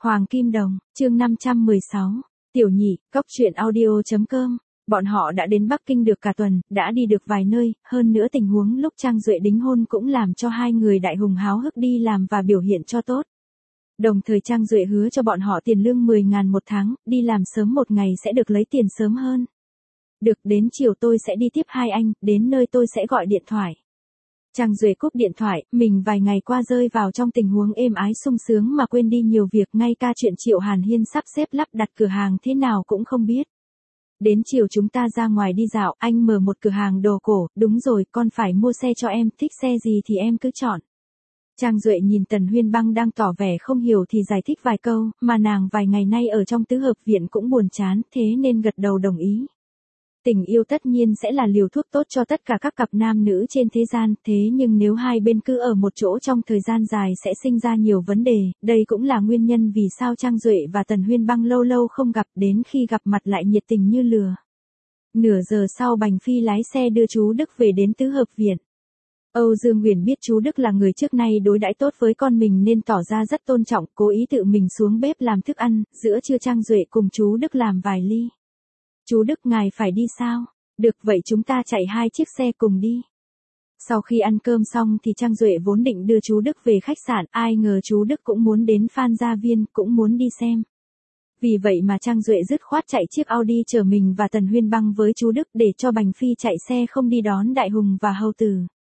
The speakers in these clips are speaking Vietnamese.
Hoàng Kim Đồng, chương 516. Tiểu nhị, cốc truyện audio.com. Bọn họ đã đến Bắc Kinh được cả tuần, đã đi được vài nơi, hơn nữa tình huống lúc Trang Duệ đính hôn cũng làm cho hai người đại hùng háo hức đi làm và biểu hiện cho tốt. Đồng thời Trang Duệ hứa cho bọn họ tiền lương 10.000 một tháng, đi làm sớm một ngày sẽ được lấy tiền sớm hơn. Được, đến chiều tôi sẽ đi tiếp hai anh, đến nơi tôi sẽ gọi điện thoại. Trang Duệ cúp điện thoại, mình vài ngày qua rơi vào trong tình huống êm ái sung sướng mà quên đi nhiều việc, ngay cả chuyện Triệu Hàn Hiên sắp xếp lắp đặt cửa hàng thế nào cũng không biết. Đến chiều chúng ta ra ngoài đi dạo, anh mở một cửa hàng đồ cổ, đúng rồi, con phải mua xe cho em, thích xe gì thì em cứ chọn. Trang Duệ nhìn Tần Huyên Băng đang tỏ vẻ không hiểu thì giải thích vài câu, mà nàng vài ngày nay ở trong tứ hợp viện cũng buồn chán, thế nên gật đầu đồng ý. Tình yêu tất nhiên sẽ là liều thuốc tốt cho tất cả các cặp nam nữ trên thế gian, thế nhưng nếu hai bên cứ ở một chỗ trong thời gian dài sẽ sinh ra nhiều vấn đề, đây cũng là nguyên nhân vì sao Trang Duệ và Tần Huyên Băng lâu lâu không gặp, đến khi gặp mặt lại nhiệt tình như lửa. Nửa giờ sau Bành Phi lái xe đưa chú Đức về đến tứ hợp viện. Âu Dương Huyền biết chú Đức là người trước nay đối đãi tốt với con mình nên tỏ ra rất tôn trọng, cố ý tự mình xuống bếp làm thức ăn, giữa trưa Trang Duệ cùng chú Đức làm vài ly. Chú Đức, ngài phải đi sao? Được, vậy chúng ta chạy hai chiếc xe cùng đi. Sau khi ăn cơm xong thì Trang Duệ vốn định đưa chú Đức về khách sạn, ai ngờ chú Đức cũng muốn đến Phan Gia Viên, cũng muốn đi xem. Vì vậy mà Trang Duệ dứt khoát chạy chiếc Audi chở mình và Tần Huyên Băng với chú Đức để cho Bành Phi chạy xe không đi đón Đại Hùng và Hầu Tử.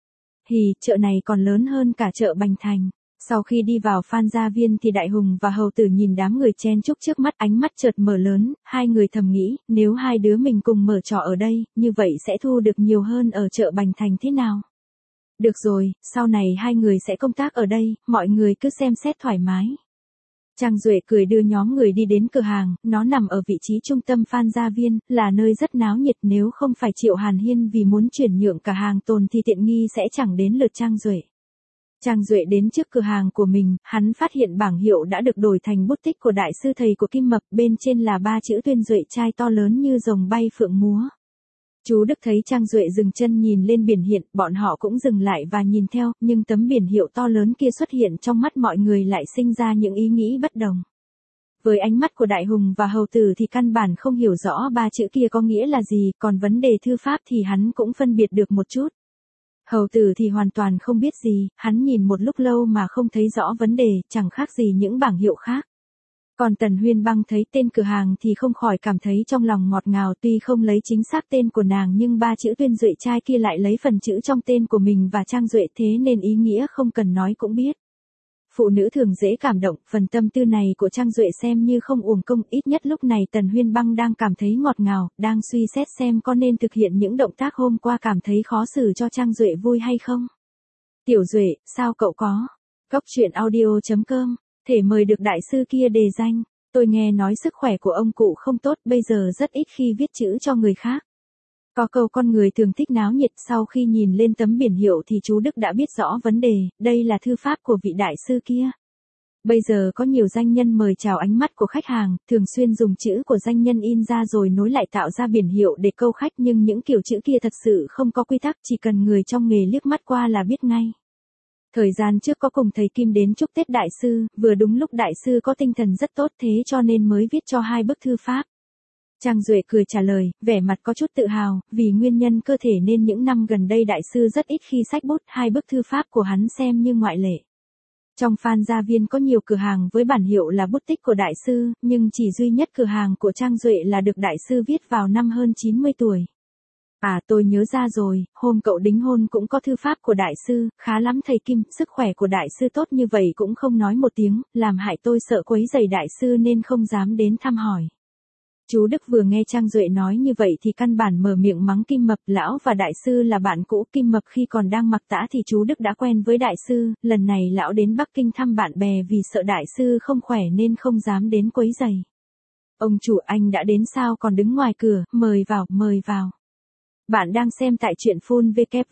Chợ này còn lớn hơn cả chợ Bành Thành. Sau khi đi vào Phan Gia Viên thì Đại Hùng và Hầu Tử nhìn đám người chen chúc trước mắt, ánh mắt chợt mở lớn, hai người thầm nghĩ, nếu hai đứa mình cùng mở trọ ở đây, như vậy sẽ thu được nhiều hơn ở chợ Bành Thành thế nào? Được rồi, sau này hai người sẽ công tác ở đây, mọi người cứ xem xét thoải mái. Trang Duệ cười đưa nhóm người đi đến cửa hàng, nó nằm ở vị trí trung tâm Phan Gia Viên, là nơi rất náo nhiệt, nếu không phải Triệu Hàn Hiên vì muốn chuyển nhượng cả hàng tồn thì tiện nghi sẽ chẳng đến lượt Trang Duệ. Trang Duệ đến trước cửa hàng của mình, hắn phát hiện bảng hiệu đã được đổi thành bút tích của đại sư thầy của Kim Mập, bên trên là 3 chữ Tuyên Duệ trai to lớn như rồng bay phượng múa. Chú Đức thấy Trang Duệ dừng chân nhìn lên biển hiện, bọn họ cũng dừng lại và nhìn theo, nhưng tấm biển hiệu to lớn kia xuất hiện trong mắt mọi người lại sinh ra những ý nghĩ bất đồng. Với ánh mắt của Đại Hùng và Hầu Tử thì căn bản không hiểu rõ 3 chữ kia có nghĩa là gì, còn vấn đề thư pháp thì hắn cũng phân biệt được một chút. Hầu Tử thì hoàn toàn không biết gì, hắn nhìn một lúc lâu mà không thấy rõ vấn đề, chẳng khác gì những bảng hiệu khác. Còn Tần Huyên Băng thấy tên cửa hàng thì không khỏi cảm thấy trong lòng ngọt ngào, tuy không lấy chính xác tên của nàng nhưng 3 chữ Tuyên Duệ trai kia lại lấy phần chữ trong tên của mình và Trang Duệ, thế nên ý nghĩa không cần nói cũng biết. Phụ nữ thường dễ cảm động, phần tâm tư này của Trang Duệ xem như không uổng công, ít nhất lúc này Tần Huyên Băng đang cảm thấy ngọt ngào, đang suy xét xem có nên thực hiện những động tác hôm qua cảm thấy khó xử cho Trang Duệ vui hay không. Tiểu Duệ, sao cậu có? Cốc truyện audio.com, thể mời được đại sư kia đề danh, tôi nghe nói sức khỏe của ông cụ không tốt, bây giờ rất ít khi viết chữ cho người khác. Có câu con người thường thích náo nhiệt, sau khi nhìn lên tấm biển hiệu thì chú Đức đã biết rõ vấn đề, đây là thư pháp của vị đại sư kia. Bây giờ có nhiều danh nhân mời chào ánh mắt của khách hàng, thường xuyên dùng chữ của danh nhân in ra rồi nối lại tạo ra biển hiệu để câu khách, nhưng những kiểu chữ kia thật sự không có quy tắc, chỉ cần người trong nghề liếc mắt qua là biết ngay. Thời gian trước có cùng thầy Kim đến chúc Tết đại sư, vừa đúng lúc đại sư có tinh thần rất tốt thế cho nên mới viết cho hai bức thư pháp. Trang Duệ cười trả lời, vẻ mặt có chút tự hào, vì nguyên nhân cơ thể nên những năm gần đây đại sư rất ít khi xách bút, hai bức thư pháp của hắn xem như ngoại lệ. Trong Phan Gia Viên có nhiều cửa hàng với bản hiệu là bút tích của đại sư, nhưng chỉ duy nhất cửa hàng của Trang Duệ là được đại sư viết vào năm hơn 90 tuổi. À, tôi nhớ ra rồi, hôm cậu đính hôn cũng có thư pháp của đại sư, khá lắm thầy Kim, sức khỏe của đại sư tốt như vậy cũng không nói một tiếng, làm hại tôi sợ quấy rầy đại sư nên không dám đến thăm hỏi. Chú Đức vừa nghe Trang Duệ nói như vậy thì căn bản mở miệng mắng Kim Mập, lão và đại sư là bạn cũ, Kim Mập khi còn đang mặc tã thì chú Đức đã quen với đại sư, lần này lão đến Bắc Kinh thăm bạn bè vì sợ đại sư không khỏe nên không dám đến quấy rầy. Ông chủ, anh đã đến sao còn đứng ngoài cửa, mời vào, mời vào. Bạn đang xem tại truyện phun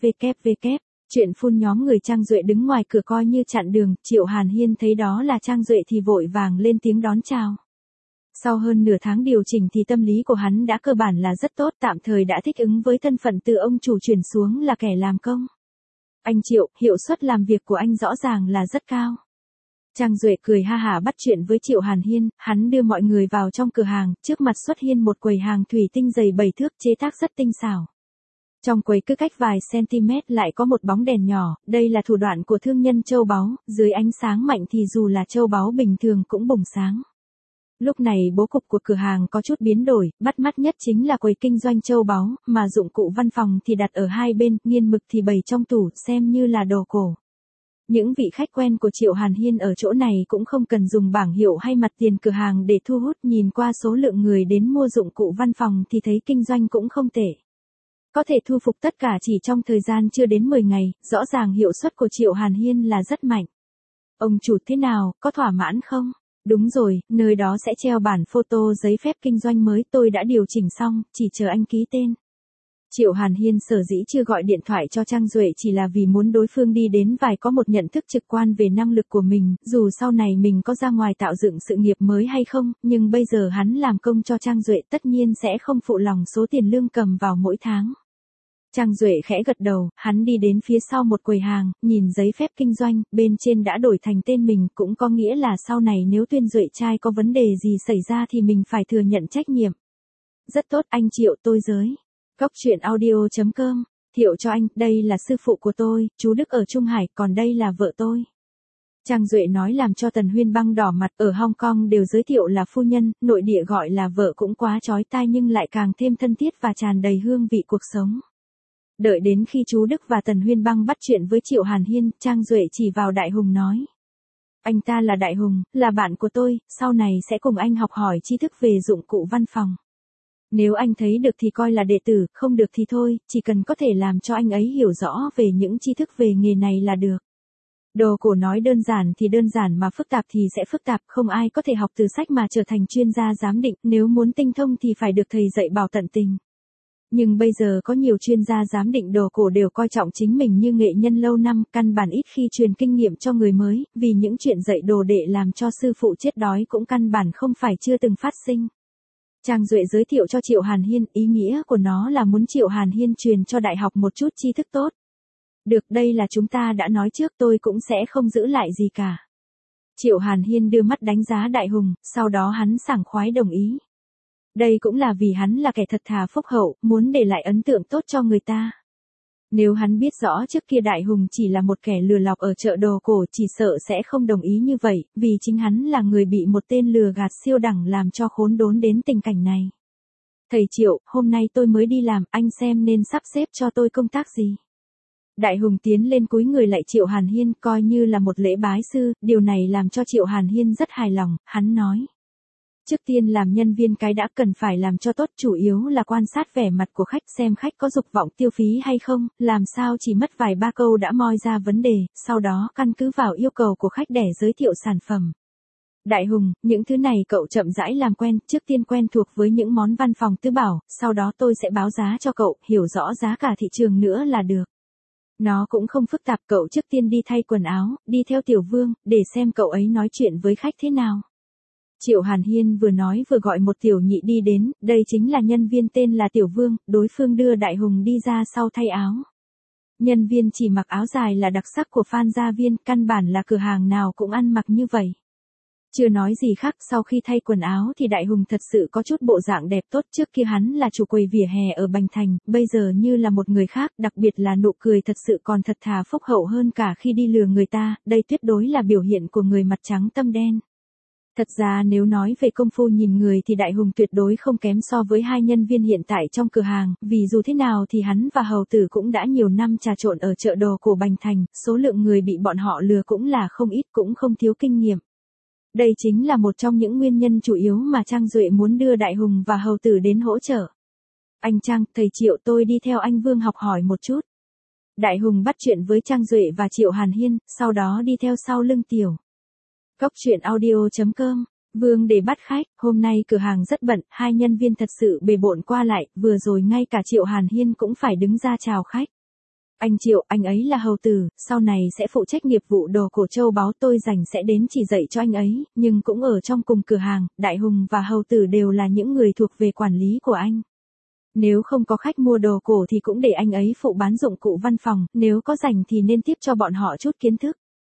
www. Truyện phun nhóm người Trang Duệ đứng ngoài cửa coi như chặn đường, Triệu Hàn Hiên thấy đó là Trang Duệ thì vội vàng lên tiếng đón chào. Sau hơn nửa tháng điều chỉnh thì tâm lý của hắn đã cơ bản là rất tốt, tạm thời đã thích ứng với thân phận từ ông chủ chuyển xuống là kẻ làm công. Anh Triệu, hiệu suất làm việc của anh rõ ràng là rất cao. Trang Duệ cười ha hả bắt chuyện với Triệu Hàn Hiên, hắn đưa mọi người vào trong cửa hàng, trước mặt xuất hiện một quầy hàng thủy tinh dày 7 thước chế tác rất tinh xảo. Trong quầy cứ cách vài cm lại có một bóng đèn nhỏ, đây là thủ đoạn của thương nhân châu báu, dưới ánh sáng mạnh thì dù là châu báu bình thường cũng bùng sáng. Lúc này bố cục của cửa hàng có chút biến đổi, bắt mắt nhất chính là quầy kinh doanh châu báu, mà dụng cụ văn phòng thì đặt ở hai bên, nghiên mực thì bày trong tủ, xem như là đồ cổ. Những vị khách quen của Triệu Hàn Hiên ở chỗ này cũng không cần dùng bảng hiệu hay mặt tiền cửa hàng để thu hút, nhìn qua số lượng người đến mua dụng cụ văn phòng thì thấy kinh doanh cũng không tệ. Có thể thu phục tất cả chỉ trong thời gian chưa đến 10 ngày, rõ ràng hiệu suất của Triệu Hàn Hiên là rất mạnh. Ông chủ thế nào, có thỏa mãn không? Đúng rồi, nơi đó sẽ treo bản photo giấy phép kinh doanh mới, tôi đã điều chỉnh xong, chỉ chờ anh ký tên. Triệu Hàn Hiên sở dĩ chưa gọi điện thoại cho Trang Duệ chỉ là vì muốn đối phương đi đến vài có một nhận thức trực quan về năng lực của mình, dù sau này mình có ra ngoài tạo dựng sự nghiệp mới hay không, nhưng bây giờ hắn làm công cho Trang Duệ tất nhiên sẽ không phụ lòng số tiền lương cầm vào mỗi tháng. Trang Duệ khẽ gật đầu, hắn đi đến phía sau một quầy hàng, nhìn giấy phép kinh doanh, bên trên đã đổi thành tên mình, cũng có nghĩa là sau này nếu Tuyên Duệ trai có vấn đề gì xảy ra thì mình phải thừa nhận trách nhiệm. Rất tốt anh Triệu, tôi giới. Cóc truyện audio.com, thiệu cho anh, đây là sư phụ của tôi, chú Đức ở Trung Hải, còn đây là vợ tôi. Trang Duệ nói làm cho Tần Huyên Băng đỏ mặt, ở Hong Kong đều giới thiệu là phu nhân, nội địa gọi là vợ cũng quá chói tai nhưng lại càng thêm thân thiết và tràn đầy hương vị cuộc sống. Đợi đến khi chú Đức và Tần Huyên Băng bắt chuyện với Triệu Hàn Hiên, Trang Duệ chỉ vào Đại Hùng nói. Anh ta là Đại Hùng, là bạn của tôi, sau này sẽ cùng anh học hỏi tri thức về dụng cụ văn phòng. Nếu anh thấy được thì coi là đệ tử, không được thì thôi, chỉ cần có thể làm cho anh ấy hiểu rõ về những tri thức về nghề này là được. Đồ cổ nói đơn giản thì đơn giản mà phức tạp thì sẽ phức tạp, không ai có thể học từ sách mà trở thành chuyên gia giám định, nếu muốn tinh thông thì phải được thầy dạy bảo tận tình. Nhưng bây giờ có nhiều chuyên gia giám định đồ cổ đều coi trọng chính mình như nghệ nhân lâu năm, căn bản ít khi truyền kinh nghiệm cho người mới, vì những chuyện dạy đồ đệ làm cho sư phụ chết đói cũng căn bản không phải chưa từng phát sinh. Trang Duệ giới thiệu cho Triệu Hàn Hiên, ý nghĩa của nó là muốn Triệu Hàn Hiên truyền cho đại học một chút tri thức tốt. Được, đây là chúng ta đã nói trước, tôi cũng sẽ không giữ lại gì cả. Triệu Hàn Hiên đưa mắt đánh giá Đại Hùng, sau đó hắn sảng khoái đồng ý. Đây cũng là vì hắn là kẻ thật thà phúc hậu, muốn để lại ấn tượng tốt cho người ta. Nếu hắn biết rõ trước kia Đại Hùng chỉ là một kẻ lừa lọc ở chợ đồ cổ chỉ sợ sẽ không đồng ý như vậy, vì chính hắn là người bị một tên lừa gạt siêu đẳng làm cho khốn đốn đến tình cảnh này. Thầy Triệu, hôm nay tôi mới đi làm, anh xem nên sắp xếp cho tôi công tác gì. Đại Hùng tiến lên cúi người lạy Triệu Hàn Hiên coi như là một lễ bái sư, điều này làm cho Triệu Hàn Hiên rất hài lòng, hắn nói. Trước tiên làm nhân viên cái đã cần phải làm cho tốt, chủ yếu là quan sát vẻ mặt của khách xem khách có dục vọng tiêu phí hay không, làm sao chỉ mất vài ba câu đã moi ra vấn đề, sau đó căn cứ vào yêu cầu của khách để giới thiệu sản phẩm. Đại Hùng, những thứ này cậu chậm rãi làm quen, trước tiên quen thuộc với những món văn phòng tứ bảo, sau đó tôi sẽ báo giá cho cậu, hiểu rõ giá cả thị trường nữa là được. Nó cũng không phức tạp, cậu trước tiên đi thay quần áo, đi theo Tiểu Vương, để xem cậu ấy nói chuyện với khách thế nào. Triệu Hàn Hiên vừa nói vừa gọi một tiểu nhị đi đến, đây chính là nhân viên tên là Tiểu Vương, đối phương đưa Đại Hùng đi ra sau thay áo. Nhân viên chỉ mặc áo dài là đặc sắc của Phan Gia Viên, căn bản là cửa hàng nào cũng ăn mặc như vậy. Chưa nói gì khác, sau khi thay quần áo thì Đại Hùng thật sự có chút bộ dạng đẹp tốt, trước kia hắn là chủ quầy vỉa hè ở Bành Thành, bây giờ như là một người khác, đặc biệt là nụ cười thật sự còn thật thà phúc hậu hơn cả khi đi lừa người ta, đây tuyệt đối là biểu hiện của người mặt trắng tâm đen. Thật ra nếu nói về công phu nhìn người thì Đại Hùng tuyệt đối không kém so với hai nhân viên hiện tại trong cửa hàng, vì dù thế nào thì hắn và hầu tử cũng đã nhiều năm trà trộn ở chợ đồ cổ Bành Thành, số lượng người bị bọn họ lừa cũng là không ít, cũng không thiếu kinh nghiệm. Đây chính là một trong những nguyên nhân chủ yếu mà Trang Duệ muốn đưa Đại Hùng và hầu tử đến hỗ trợ. Anh Trang, thầy Triệu, tôi đi theo anh Vương học hỏi một chút. Đại Hùng bắt chuyện với Trang Duệ và Triệu Hàn Hiên, sau đó đi theo sau lưng Tiểu. Cóc truyện audio.com, Vương để bắt khách, hôm nay cửa hàng rất bận, hai nhân viên thật sự bề bộn qua lại, vừa rồi ngay cả Triệu Hàn Hiên cũng phải đứng ra chào khách. Anh Triệu, anh ấy là hầu tử, sau này sẽ phụ trách nghiệp vụ đồ cổ châu báu, tôi rảnh sẽ đến chỉ dạy cho anh ấy, nhưng cũng ở trong cùng cửa hàng, Đại Hùng và hầu tử đều là những người thuộc về quản lý của anh. Nếu không có khách mua đồ cổ thì cũng để anh ấy phụ bán dụng cụ văn phòng, nếu có rảnh thì nên tiếp cho bọn họ chút kiến thức.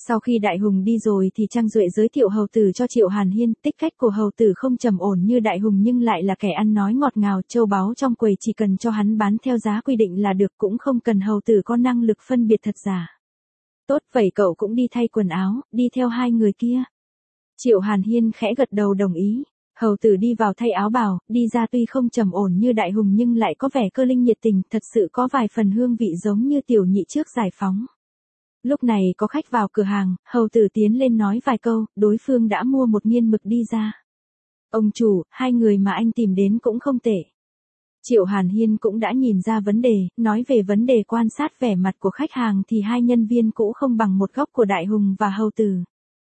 Sau khi Đại Hùng đi rồi thì Trang Duệ giới thiệu hầu tử cho Triệu Hàn Hiên, tích cách của hầu tử không trầm ổn như Đại Hùng nhưng lại là kẻ ăn nói ngọt ngào, châu báu trong quầy chỉ cần cho hắn bán theo giá quy định là được, cũng không cần hầu tử có năng lực phân biệt thật giả. Tốt, vậy cậu cũng đi thay quần áo, đi theo hai người kia. Triệu Hàn Hiên khẽ gật đầu đồng ý. Hầu tử đi vào thay áo bào, đi ra tuy không trầm ổn như Đại Hùng nhưng lại có vẻ cơ linh nhiệt tình, thật sự có vài phần hương vị giống như tiểu nhị trước giải phóng. Lúc này có khách vào cửa hàng, hầu tử tiến lên nói vài câu, đối phương đã mua một nghiên mực đi ra. Ông chủ, hai người mà anh tìm đến cũng không tệ. Triệu Hàn Hiên cũng đã nhìn ra vấn đề, nói về vấn đề quan sát vẻ mặt của khách hàng thì hai nhân viên cũ không bằng một góc của Đại Hùng và hầu tử.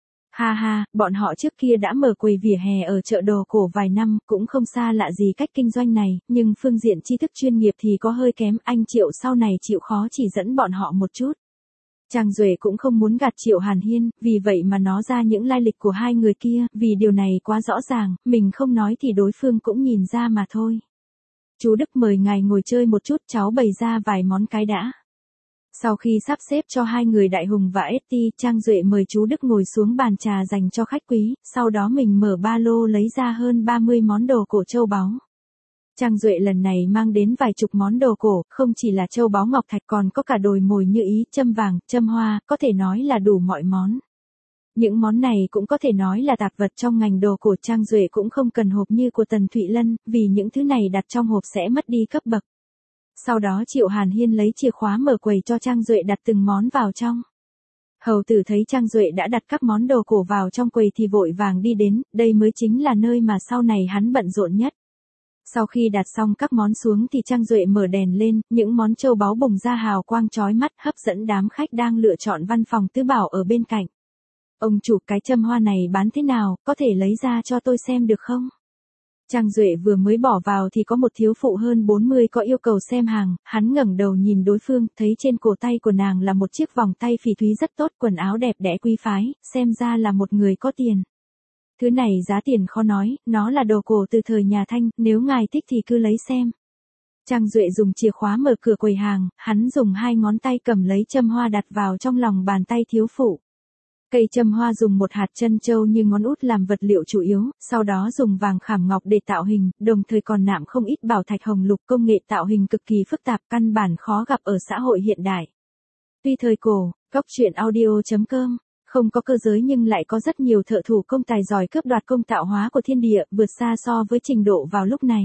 Ha ha, bọn họ trước kia đã mở quầy vỉa hè ở chợ đồ cổ vài năm, cũng không xa lạ gì cách kinh doanh này, nhưng phương diện tri thức chuyên nghiệp thì có hơi kém, anh Triệu sau này chịu khó chỉ dẫn bọn họ một chút. Trang Duệ cũng không muốn gạt Triệu Hàn Hiên, vì vậy mà nói ra những lai lịch của hai người kia, vì điều này quá rõ ràng, mình không nói thì đối phương cũng nhìn ra mà thôi. Chú Đức mời ngài ngồi chơi một chút, cháu bày ra vài món cái đã. Sau khi sắp xếp cho hai người Đại Hùng và Etty, Trang Duệ mời chú Đức ngồi xuống bàn trà dành cho khách quý, sau đó mình mở ba lô lấy ra hơn 30 món đồ cổ châu báu. Trang Duệ lần này mang đến vài chục món đồ cổ, không chỉ là châu báu ngọc thạch còn có cả đồi mồi như ý, châm vàng, châm hoa, có thể nói là đủ mọi món. Những món này cũng có thể nói là tạp vật trong ngành đồ cổ. Trang Duệ cũng không cần hộp như của Tần Thụy Lân, vì những thứ này đặt trong hộp sẽ mất đi cấp bậc. Sau đó Triệu Hàn Hiên lấy chìa khóa mở quầy cho Trang Duệ đặt từng món vào trong. Hầu tử thấy Trang Duệ đã đặt các món đồ cổ vào trong quầy thì vội vàng đi đến, đây mới chính là nơi mà sau này hắn bận rộn nhất. Sau khi đặt xong các món xuống thì Trang Duệ mở đèn lên, những món châu báu bùng ra hào quang chói mắt hấp dẫn đám khách đang lựa chọn văn phòng tứ bảo ở bên cạnh. Ông chủ, cái châm hoa này bán thế nào, có thể lấy ra cho tôi xem được không? Trang Duệ vừa mới bỏ vào thì có một thiếu phụ hơn 40 có yêu cầu xem hàng, hắn ngẩng đầu nhìn đối phương, thấy trên cổ tay của nàng là một chiếc vòng tay phỉ thúy rất tốt, quần áo đẹp đẽ quý phái, xem ra là một người có tiền. Thứ này giá tiền khó nói, nó là đồ cổ từ thời nhà Thanh, nếu ngài thích thì cứ lấy xem. Trang Duệ dùng chìa khóa mở cửa quầy hàng, hắn dùng hai ngón tay cầm lấy châm hoa đặt vào trong lòng bàn tay thiếu phụ. Cây châm hoa dùng một hạt trân châu như ngón út làm vật liệu chủ yếu, sau đó dùng vàng khảm ngọc để tạo hình, đồng thời còn nạm không ít bảo thạch hồng lục, công nghệ tạo hình cực kỳ phức tạp, căn bản khó gặp ở xã hội hiện đại. Tuy thời cổ, Goctruyện.audio.com không có cơ giới nhưng lại có rất nhiều thợ thủ công tài giỏi cướp đoạt công tạo hóa của thiên địa, vượt xa so với trình độ vào lúc này.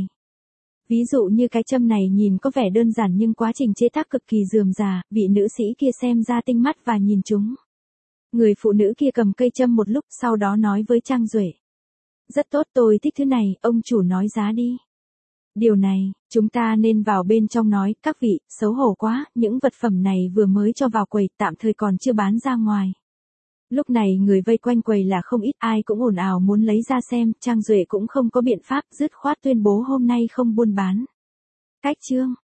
Ví dụ như cái châm này nhìn có vẻ đơn giản nhưng quá trình chế tác cực kỳ rườm rà, vị nữ sĩ kia xem ra tinh mắt và nhìn chúng. Người phụ nữ kia cầm cây châm một lúc, sau đó nói với Trang Duệ. Rất tốt, tôi thích thứ này, ông chủ nói giá đi. Điều này, chúng ta nên vào bên trong nói, các vị, xấu hổ quá, những vật phẩm này vừa mới cho vào quầy, tạm thời còn chưa bán ra ngoài. Lúc này người vây quanh quầy là không ít, ai cũng ồn ào muốn lấy ra xem, Trang Duệ cũng không có biện pháp, dứt khoát tuyên bố hôm nay không buôn bán. Cách chương.